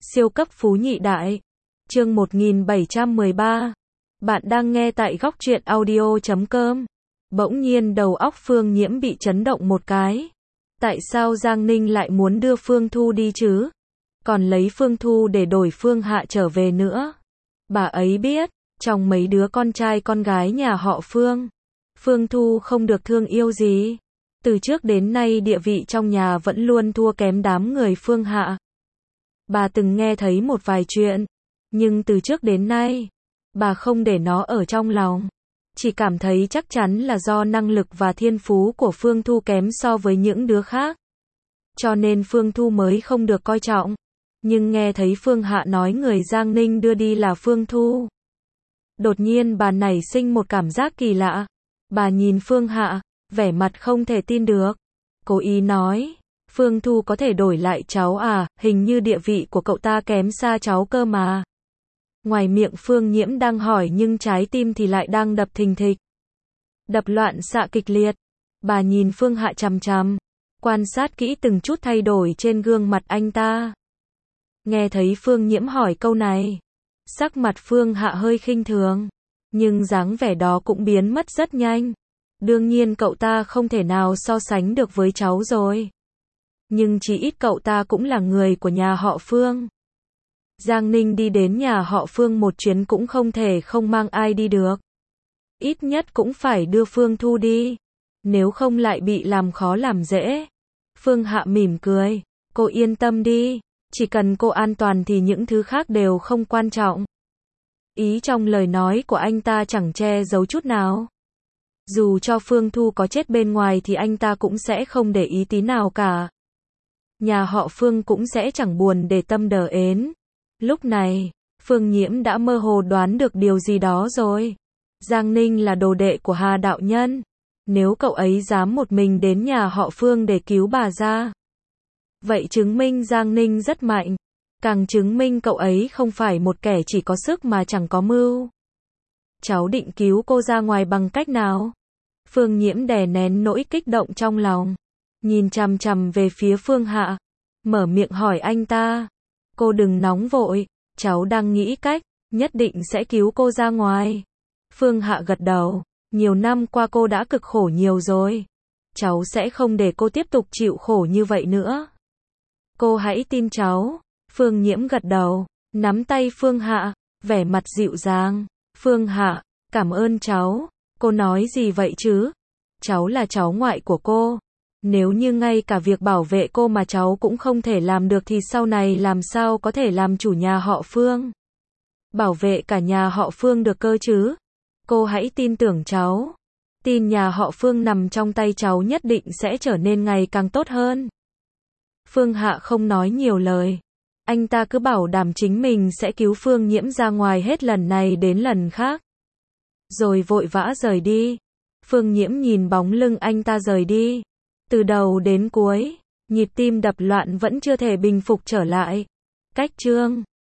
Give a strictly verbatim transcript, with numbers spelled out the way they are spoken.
Siêu cấp phú nhị đại. Chương một nghìn bảy trăm mười ba. Bạn đang nghe tại góc truyện audio chấm com. Bỗng nhiên đầu óc Phương Nhiễm bị chấn động một cái. Tại sao Giang Ninh lại muốn đưa Phương Thu đi chứ? Còn lấy Phương Thu để đổi Phương Hạ trở về nữa. Bà ấy biết, trong mấy đứa con trai con gái nhà họ Phương, Phương Thu không được thương yêu gì. Từ trước đến nay địa vị trong nhà vẫn luôn thua kém đám người Phương Hạ. Bà từng nghe thấy một vài chuyện, nhưng từ trước đến nay, bà không để nó ở trong lòng. Chỉ cảm thấy chắc chắn là do năng lực và thiên phú của Phương Thu kém so với những đứa khác. Cho nên Phương Thu mới không được coi trọng. Nhưng nghe thấy Phương Hạ nói người Giang Ninh đưa đi là Phương Thu. Đột nhiên bà nảy sinh một cảm giác kỳ lạ. Bà nhìn Phương Hạ, vẻ mặt không thể tin được. Cố ý nói, Phương Thu có thể đổi lại cháu à, hình như địa vị của cậu ta kém xa cháu cơ mà. Ngoài miệng Phương Nhiễm đang hỏi nhưng trái tim thì lại đang đập thình thịch. Đập loạn xạ kịch liệt. Bà nhìn Phương Hạ chằm chằm, quan sát kỹ từng chút thay đổi trên gương mặt anh ta. Nghe thấy Phương Nhiễm hỏi câu này, sắc mặt Phương Hạ hơi khinh thường, nhưng dáng vẻ đó cũng biến mất rất nhanh. Đương nhiên cậu ta không thể nào so sánh được với cháu rồi. Nhưng chỉ ít cậu ta cũng là người của nhà họ Phương. Giang Ninh đi đến nhà họ Phương một chuyến cũng không thể không mang ai đi được. Ít nhất cũng phải đưa Phương Thu đi. Nếu không lại bị làm khó làm dễ. Phương Hạ mỉm cười. Cô yên tâm đi. Chỉ cần cô an toàn thì những thứ khác đều không quan trọng. Ý trong lời nói của anh ta chẳng che giấu chút nào. Dù cho Phương Thu có chết bên ngoài thì anh ta cũng sẽ không để ý tí nào cả. Nhà họ Phương cũng sẽ chẳng buồn để tâm đờ ến. Lúc này, Phương Nhiễm đã mơ hồ đoán được điều gì đó rồi. Giang Ninh là đồ đệ của Hà đạo nhân. Nếu cậu ấy dám một mình đến nhà họ Phương để cứu bà ra, vậy chứng minh Giang Ninh rất mạnh. Càng chứng minh cậu ấy không phải một kẻ chỉ có sức mà chẳng có mưu. Cháu định cứu cô ra ngoài bằng cách nào? Phương Nhiễm đè nén nỗi kích động trong lòng, nhìn chằm chằm về phía Phương Hạ, mở miệng hỏi anh ta. Cô đừng nóng vội, cháu đang nghĩ cách, nhất định sẽ cứu cô ra ngoài. Phương Hạ gật đầu, nhiều năm qua cô đã cực khổ nhiều rồi. Cháu sẽ không để cô tiếp tục chịu khổ như vậy nữa. Cô hãy tin cháu. Phương Nhiễm gật đầu, nắm tay Phương Hạ, vẻ mặt dịu dàng. Phương Hạ, cảm ơn cháu. Cô nói gì vậy chứ? Cháu là cháu ngoại của cô. Nếu như ngay cả việc bảo vệ cô mà cháu cũng không thể làm được thì sau này làm sao có thể làm chủ nhà họ Phương? Bảo vệ cả nhà họ Phương được cơ chứ? Cô hãy tin tưởng cháu. Tin nhà họ Phương nằm trong tay cháu nhất định sẽ trở nên ngày càng tốt hơn. Phương Hạ không nói nhiều lời. Anh ta cứ bảo đảm chính mình sẽ cứu Phương Nhiễm ra ngoài hết lần này đến lần khác. Rồi vội vã rời đi. Phương Nhiễm nhìn bóng lưng anh ta rời đi. Từ đầu đến cuối, nhịp tim đập loạn vẫn chưa thể bình phục trở lại. Cách chương